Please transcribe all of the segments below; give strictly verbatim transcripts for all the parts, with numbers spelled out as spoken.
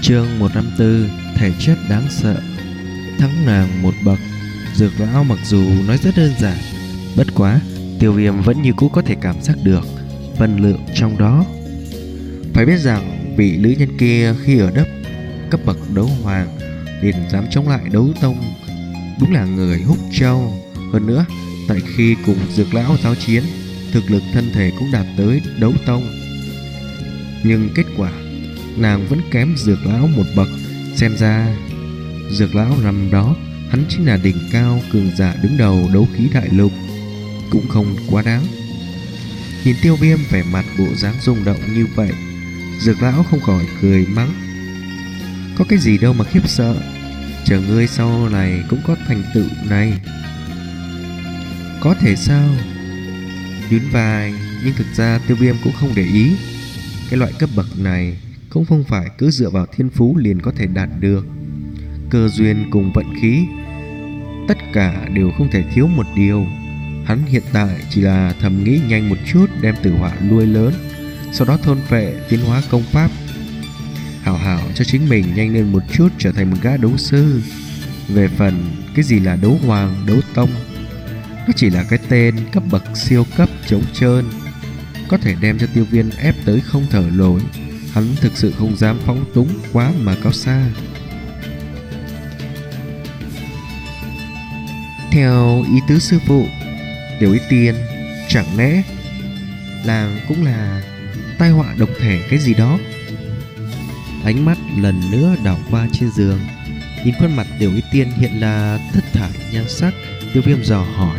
Chương một trăm năm mươi tư. Thể chất đáng sợ. Thắng nàng một bậc. Dược lão mặc dù nói rất đơn giản, bất quá Tiêu Viêm vẫn như cũ có thể cảm giác được phần lượng trong đó. Phải biết rằng vị nữ nhân kia khi ở đất cấp bậc đấu hoàng liền dám chống lại đấu tông, đúng là người húc châu. Hơn nữa, tại khi cùng dược lão giao chiến, thực lực thân thể cũng đạt tới đấu tông, nhưng kết quả nàng vẫn kém dược lão một bậc. Xem ra dược lão năm đó hắn chính là đỉnh cao cường giả đứng đầu đấu khí đại lục, cũng không quá đáng. Nhìn Tiêu Viêm vẻ mặt bộ dáng rung động như vậy, dược lão không khỏi cười mắng: có cái gì đâu mà khiếp sợ, chờ ngươi sau này cũng có thành tựu này. Có thể sao? Nhún vai, nhưng thực ra Tiêu Viêm cũng không để ý. Cái loại cấp bậc này cũng không phải cứ dựa vào thiên phú liền có thể đạt được. Cơ duyên cùng vận khí, tất cả đều không thể thiếu một điều. Hắn hiện tại chỉ là thầm nghĩ nhanh một chút đem tử hỏa nuôi lớn, sau đó thôn phệ tiến hóa công pháp, hảo hảo cho chính mình nhanh lên một chút trở thành một gã đấu sư. Về phần cái gì là đấu hoàng, đấu tông, nó chỉ là cái tên cấp bậc siêu cấp trống trơn, có thể đem cho Tiêu Viêm ép tới không thở nổi. Hắn thực sự không dám phóng túng quá mà cao xa. Theo ý tứ sư phụ, Tiểu Ý Tiên chẳng lẽ làng cũng là tai họa độc thể cái gì đó? Ánh mắt lần nữa đảo qua trên giường, nhìn khuôn mặt Tiểu Ý Tiên hiện là thất thải nhan sắc. Tiêu Viêm dò hỏi.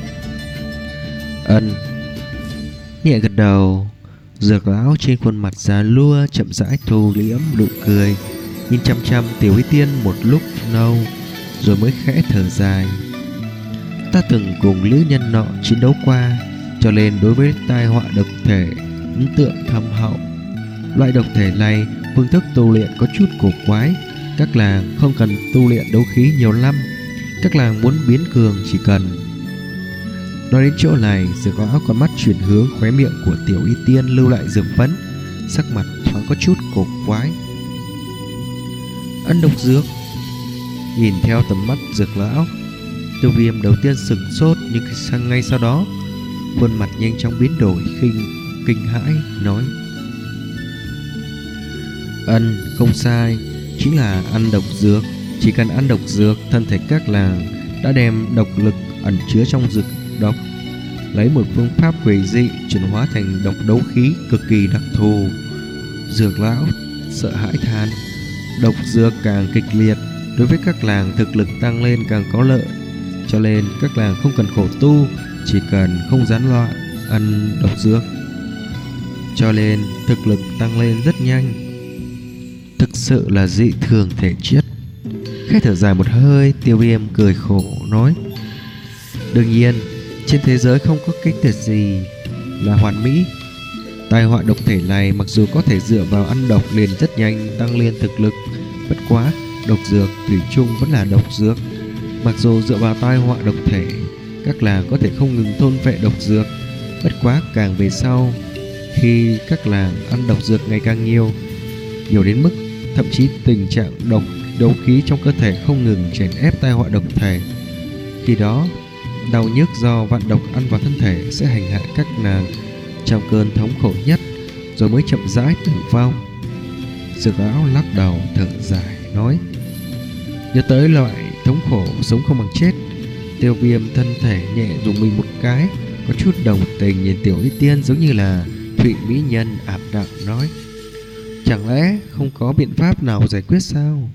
Ân. Nhẹ gật đầu. Dược lão trên khuôn mặt già lua chậm rãi thu liễm nụ cười, nhìn chăm chăm Tiểu Ý Tiên một lúc lâu, rồi mới khẽ thở dài. Ta từng cùng nữ nhân nọ chiến đấu qua, cho nên đối với tai họa độc thể ấn tượng thâm hậu. Loại độc thể này phương thức tu luyện có chút cổ quái. Các làng không cần tu luyện đấu khí nhiều lắm, các làng muốn biến cường chỉ cần. Nói đến chỗ này, dược lão con mắt chuyển hướng khóe miệng của Tiểu Y Tiên lưu lại dược phấn, sắc mặt thoáng có chút cổ quái. Ân độc dược. Nhìn theo tầm mắt dược lão, Tiêu Viêm đầu tiên sửng sốt, nhưng sang ngay sau đó khuôn mặt nhanh chóng biến đổi, khinh kinh hãi nói: Ân, không sai, chính là ăn độc dược. Chỉ cần ăn độc dược, thân thể các làng đã đem độc lực ẩn chứa trong dược độc lấy một phương pháp quỷ dị chuyển hóa thành độc đấu khí cực kỳ đặc thù. Dược lão sợ hãi than: độc dược càng kịch liệt, đối với các làng thực lực tăng lên càng có lợi, cho nên các làng không cần khổ tu, chỉ cần không gián loạn ăn độc dược, cho nên thực lực tăng lên rất nhanh. Thực sự là dị thường thể chất. Khẽ thở dài một hơi, Tiêu Viêm cười khổ nói: đương nhiên, trên thế giới không có cái tuyệt gì là hoàn mỹ. Tai họa độc thể này mặc dù có thể dựa vào ăn độc liền rất nhanh tăng lên thực lực, bất quá độc dược thủy chung vẫn là độc dược. Mặc dù dựa vào tai họa độc thể, các làng có thể không ngừng thôn phệ độc dược, bất quá càng về sau, khi các làng ăn độc dược ngày càng nhiều, nhiều đến mức thậm chí tình trạng độc đấu khí trong cơ thể không ngừng chèn ép tai họa độc thể, khi đó đau nhức do vạn độc ăn vào thân thể sẽ hành hạ các nàng trong cơn thống khổ nhất, rồi mới chậm rãi tử vong. Dược lão lắc đầu thở dài nói: nhớ tới loại thống khổ sống không bằng chết, Tiêu Viêm thân thể nhẹ dùng mình một cái, có chút đồng tình nhìn Tiểu Y Tiên giống như là thụy mỹ nhân, ảm đạm nói: chẳng lẽ không có biện pháp nào giải quyết sao?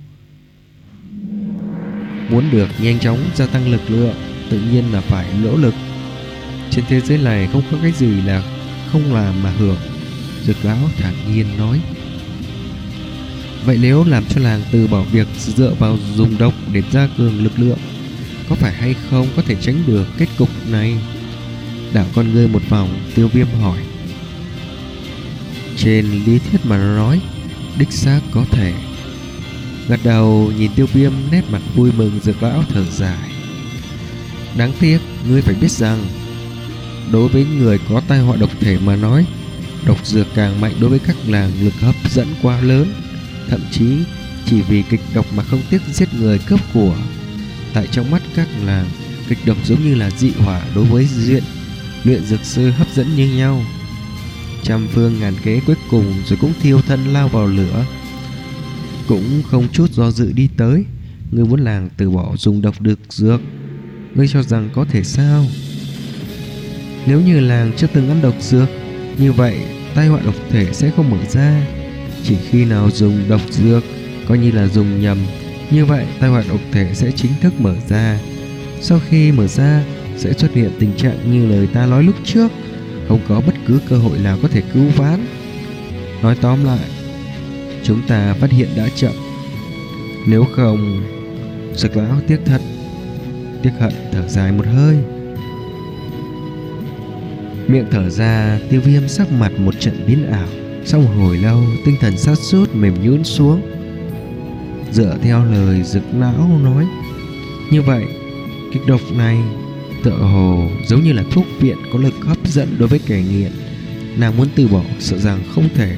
Muốn được nhanh chóng gia tăng lực lượng, tự nhiên là phải nỗ lực. Trên thế giới này không có cái gì là không làm mà hưởng. Dược lão thản nhiên nói: vậy nếu làm cho làng từ bỏ việc dựa vào dùng độc để gia cường lực lượng, có phải hay không có thể tránh được kết cục này? Đảo con ngươi một vòng, Tiêu Viêm hỏi: trên lý thuyết mà nói, đích xác có thể. Gật đầu nhìn Tiêu Viêm, nét mặt vui mừng. Dược lão thở dài: đáng tiếc, ngươi phải biết rằng, đối với người có tai họa độc thể mà nói, độc dược càng mạnh đối với các làng lực hấp dẫn quá lớn, thậm chí chỉ vì kịch độc mà không tiếc giết người cướp của. Tại trong mắt các làng, kịch độc giống như là dị hỏa đối với diện luyện dược sư hấp dẫn như nhau. Trăm phương ngàn kế cuối cùng rồi cũng thiêu thân lao vào lửa, cũng không chút do dự đi tới. Ngươi muốn làng từ bỏ dùng độc được dược, ngươi cho rằng có thể sao? Nếu như làng chưa từng ăn độc dược, như vậy tai họa độc thể sẽ không mở ra. Chỉ khi nào dùng độc dược coi như là dùng nhầm, như vậy tai họa độc thể sẽ chính thức mở ra. Sau khi mở ra sẽ xuất hiện tình trạng như lời ta nói lúc trước, không có bất cứ cơ hội nào có thể cứu vãn. Nói tóm lại, chúng ta phát hiện đã chậm. Nếu không... Dược lão tiếc thật, tiếc hận thở dài một hơi. Miệng thở ra, Tiêu Viêm sắc mặt một trận biến ảo. Sau một hồi lâu, tinh thần sa sút mềm nhũn xuống. Dựa theo lời Dược lão nói, như vậy kịch độc này tựa hồ giống như là thuốc viện có lực hấp dẫn đối với kẻ nghiện. Nàng muốn từ bỏ sợ rằng không thể.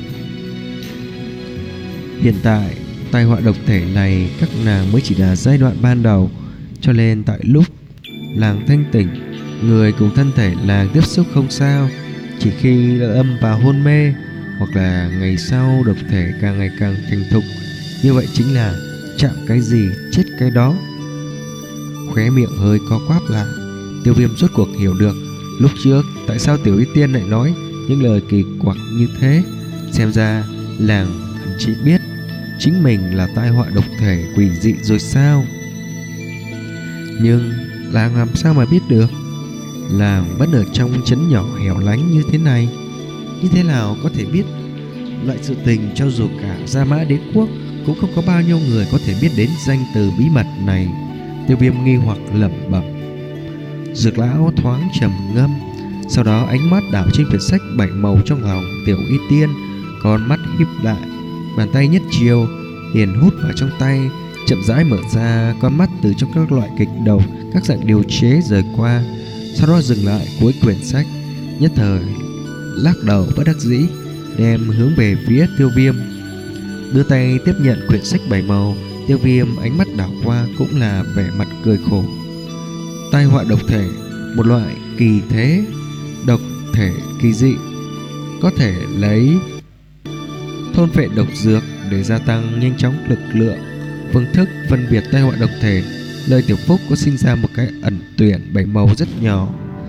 Hiện tại tai họa độc thể này các nàng mới chỉ là giai đoạn ban đầu, cho nên tại lúc làng thanh tỉnh, người cùng thân thể làng tiếp xúc không sao. Chỉ khi lâm vào hôn mê hoặc là ngày sau độc thể càng ngày càng thành thục, như vậy chính là chạm cái gì chết cái đó. Khóe miệng hơi co quắp lại, Tiêu Viêm rốt cuộc hiểu được lúc trước tại sao Tiểu Y Tiên lại nói những lời kỳ quặc như thế. Xem ra làng chỉ biết chính mình là tai họa độc thể quỷ dị rồi sao? Nhưng làng làm sao mà biết được? Làng vẫn ở trong trấn nhỏ hẻo lánh như thế này, như thế nào có thể biết loại sự tình cho dù cả Gia Mã Đế Quốc cũng không có bao nhiêu người có thể biết đến danh từ bí mật này. Tiêu Viêm nghi hoặc lẩm bẩm. Dược lão thoáng trầm ngâm, sau đó ánh mắt đảo trên quyển sách bảy màu trong lòng Tiểu Y Tiên, con mắt híp lại, bàn tay nhất chiều liền hút vào trong tay, chậm rãi mở ra. Con mắt từ trong các loại kịch độc, các dạng điều chế rời qua, sau đó dừng lại cuối quyển sách, nhất thời lắc đầu bất đắc dĩ, đem hướng về phía Tiêu Viêm, đưa tay tiếp nhận quyển sách bảy màu. Tiêu Viêm ánh mắt đảo qua cũng là vẻ mặt cười khổ. Tai họa độc thể, một loại kỳ thế độc thể kỳ dị, có thể lấy thôn phệ độc dược để gia tăng nhanh chóng lực lượng. Phương thức phân biệt tai họa độc thể, lời Tiểu Phúc có sinh ra một cái ẩn tuyển bảy màu rất nhỏ,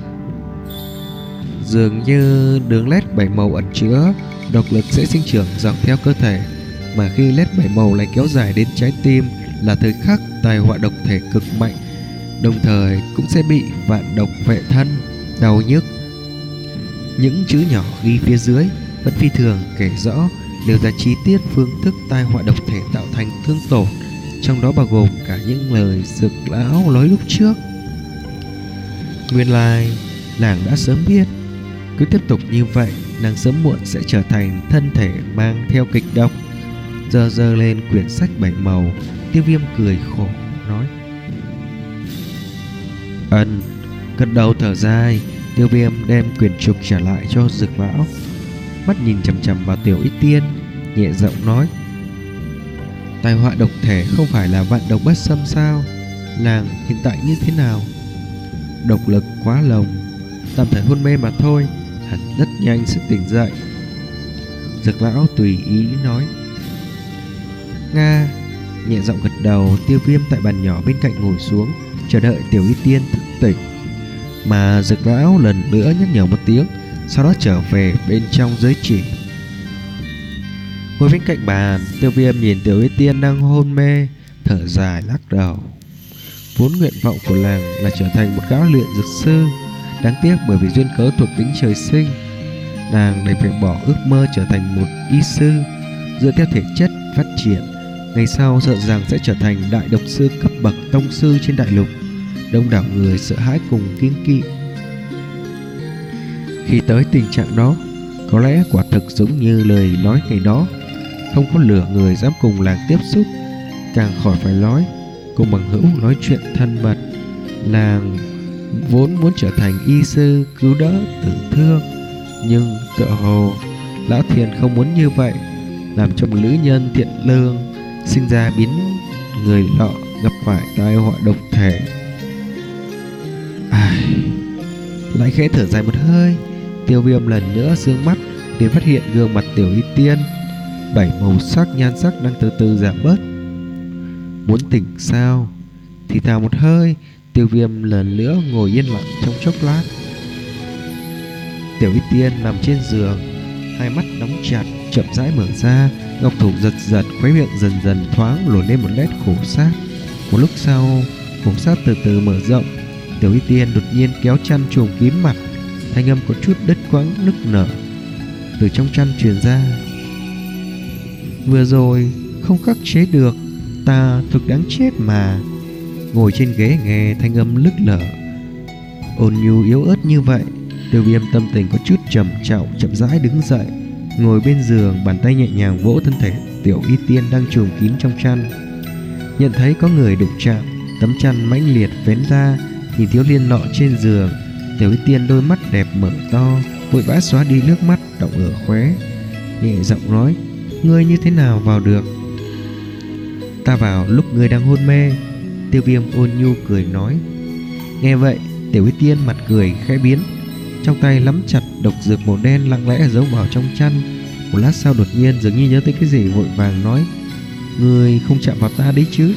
dường như đường led bảy màu ẩn chứa độc lực sẽ sinh trưởng dọc theo cơ thể, mà khi led bảy màu lại kéo dài đến trái tim là thời khắc tai họa độc thể cực mạnh, đồng thời cũng sẽ bị vạn độc vệ thân, đau nhức. Những chữ nhỏ ghi phía dưới vẫn phi thường kể rõ đều ra chi tiết phương thức tai họa độc thể tạo thành thương tổn, trong đó bao gồm cả những lời Dược lão nói lúc trước. Nguyên lai nàng đã sớm biết, cứ tiếp tục như vậy nàng sớm muộn sẽ trở thành thân thể mang theo kịch độc. Giơ giơ lên quyển sách bảy màu, Tiêu Viêm cười khổ nói. Ân, gật đầu thở dài. Tiêu Viêm đem quyển trục trả lại cho Dược lão, mắt nhìn chằm chằm vào Tiểu Y Tiên, nhẹ giọng nói. Tai họa độc thể không phải là vạn độc bất xâm sao? Nàng hiện tại như thế nào? Độc lực quá lồng, tạm thời hôn mê mà thôi, hẳn rất nhanh sẽ tỉnh dậy. Dược lão tùy ý nói. Nga, nhẹ giọng gật đầu. Tiêu Viêm tại bàn nhỏ bên cạnh ngồi xuống, chờ đợi Tiểu Y Tiên thức tỉnh. Mà Dược lão lần nữa nhắc nhở một tiếng, sau đó trở về bên trong giới chỉ. Ngồi bên cạnh bàn, Tiêu Viêm nhìn Tiểu Y Tiên đang hôn mê, thở dài lắc đầu. Vốn nguyện vọng của làng là trở thành một gã luyện dược sư, đáng tiếc bởi vì duyên cớ thuộc tính trời sinh, nàng đành phải bỏ ước mơ trở thành một y sư. Dựa theo thể chất phát triển, ngày sau sợ rằng sẽ trở thành đại độc sư cấp bậc tông sư trên đại lục, đông đảo người sợ hãi cùng kiêng kỵ. Khi tới tình trạng đó, có lẽ quả thực giống như lời nói ngày đó, không có lửa người dám cùng làng tiếp xúc, càng khỏi phải nói cùng bằng hữu nói chuyện thân mật. Làng vốn muốn trở thành y sư cứu đỡ tử thương, nhưng tựa hồ lão Thiền không muốn như vậy, làm cho một nữ nhân thiện lương sinh ra biến người lọ gặp phải tai họa độc thể. Ai... Lại khẽ thở dài một hơi, Tiêu Viêm lần nữa dương mắt liền phát hiện gương mặt Tiểu Y Tiên bảy màu sắc nhan sắc đang từ từ giảm bớt. Muốn tỉnh sao? Thì thào một hơi, Tiêu Viêm lần nữa ngồi yên lặng trong chốc lát. Tiểu Y Tiên nằm trên giường, hai mắt đóng chặt, chậm rãi mở ra, ngọc thủ giật giật, khóe miệng dần dần thoáng lộ lên một nét khổ sát. Một lúc sau, khổ sát từ từ mở rộng, Tiểu Y Tiên đột nhiên kéo chăn trùm kín mặt, thanh âm có chút đứt quãng nức nở từ trong chăn truyền ra. Vừa rồi không khắc chế được, ta thực đáng chết mà. Ngồi trên ghế nghe thanh âm lức lở, ôn nhu yếu ớt như vậy, Tiêu Viêm tâm tình có chút trầm trọng, chậm rãi đứng dậy, ngồi bên giường, bàn tay nhẹ nhàng vỗ thân thể Tiểu Y Tiên đang trùm kín trong chăn. Nhận thấy có người đụng chạm, tấm chăn mãnh liệt vén ra, nhìn thiếu niên nọ trên giường. Tiểu Y Tiên đôi mắt đẹp mở to, vội vã xóa đi nước mắt đọng ở khóe, nhẹ giọng nói: Ngươi như thế nào vào được? Ta vào lúc ngươi đang hôn mê. Tiêu Viêm ôn nhu cười nói. Nghe vậy, Tiểu Y Tiên mặt cười khẽ biến, trong tay nắm chặt độc dược màu đen lặng lẽ giấu vào trong chăn. Một lát sau đột nhiên dường như nhớ tới cái gì, vội vàng nói: Ngươi không chạm vào ta đấy chứ?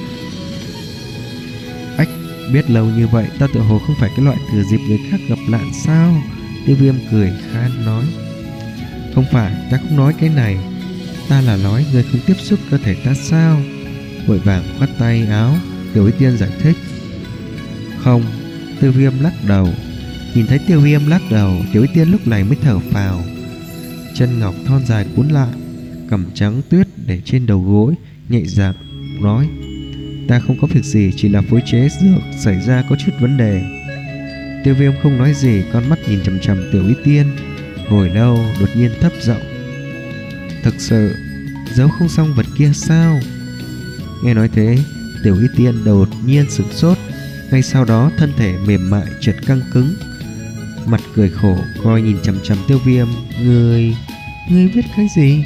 Ách, biết lâu như vậy ta tự hồ không phải cái loại thừa dịp người khác gặp nạn sao? Tiêu Viêm cười khan nói. Không phải, ta không nói cái này, ta là nói ngươi không tiếp xúc cơ thể ta sao? Vội vàng khoát tay áo, Tiểu Y Tiên giải thích. Không. Tiêu Viêm lắc đầu. Nhìn thấy Tiêu Viêm lắc đầu, Tiểu Y Tiên lúc này mới thở phào, chân ngọc thon dài cuốn lại, cằm trắng tuyết để trên đầu gối, nhẹ giọng nói: Ta không có việc gì, chỉ là phối chế dược xảy ra có chút vấn đề. Tiêu Viêm không nói gì, con mắt nhìn chằm chằm Tiểu Y Tiên hồi lâu, đột nhiên thấp giọng: Thực sự giấu không xong vật kia sao? Nghe nói thế, Tiểu Y Tiên đột nhiên sửng sốt, ngay sau đó thân thể mềm mại chợt căng cứng, mặt cười khổ coi nhìn chằm chằm Tiêu Viêm. Ngươi, ngươi biết cái gì?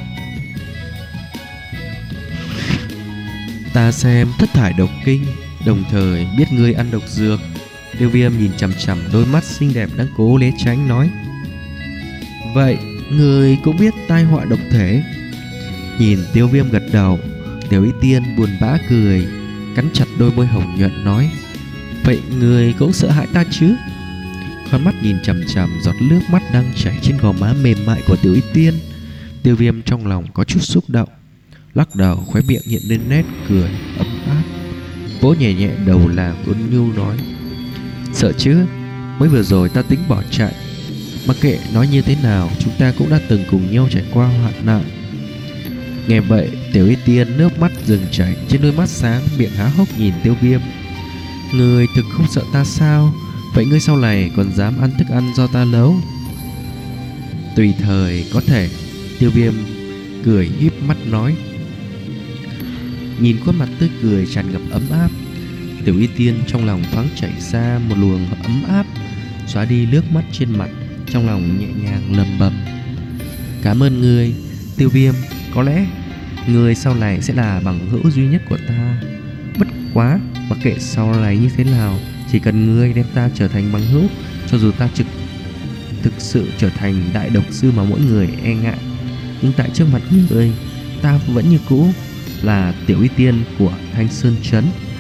Ta xem thất thải độc kinh, đồng thời biết ngươi ăn độc dược. Tiêu Viêm nhìn chằm chằm đôi mắt xinh đẹp đang cố né tránh nói. Vậy ngươi cũng biết tai họa độc thể? Nhìn Tiêu Viêm gật đầu, Tiểu Y Tiên buồn bã cười, cắn chặt đôi môi hồng nhuận nói. Vậy ngươi cũng sợ hãi ta chứ? Con mắt nhìn chằm chằm giọt nước mắt đang chảy trên gò má mềm mại của Tiểu Y Tiên, Tiêu Viêm trong lòng có chút xúc động, lắc đầu, khóe miệng hiện lên nét cười ấm áp, vỗ nhẹ nhẹ đầu làm ôn nhu nói. Sợ chứ? Mới vừa rồi ta tính bỏ chạy, mặc kệ nói như thế nào, chúng ta cũng đã từng cùng nhau trải qua hoạn nạn. Nghe vậy, Tiểu Y Tiên nước mắt dừng chảy trên đôi mắt sáng, miệng há hốc nhìn Tiêu Viêm. Ngươi thực không sợ ta sao? Vậy ngươi sau này còn dám ăn thức ăn do ta nấu? Tùy thời có thể. Tiêu Viêm cười híp mắt nói. Nhìn khuôn mặt tươi cười tràn ngập ấm áp, Tiểu Y Tiên trong lòng thoáng chảy ra một luồng ấm áp, xóa đi nước mắt trên mặt, trong lòng nhẹ nhàng lẩm bẩm. Cảm ơn ngươi, Tiêu Viêm. Có lẽ ngươi sau này sẽ là bằng hữu duy nhất của ta. Bất quá, mặc kệ sau này như thế nào, chỉ cần ngươi đem ta trở thành bằng hữu, cho dù ta trực thực sự trở thành đại độc sư mà mỗi người e ngại, nhưng tại trước mặt ngươi, ta vẫn như cũ là Tiểu Y Tiên của Thanh Sơn Trấn.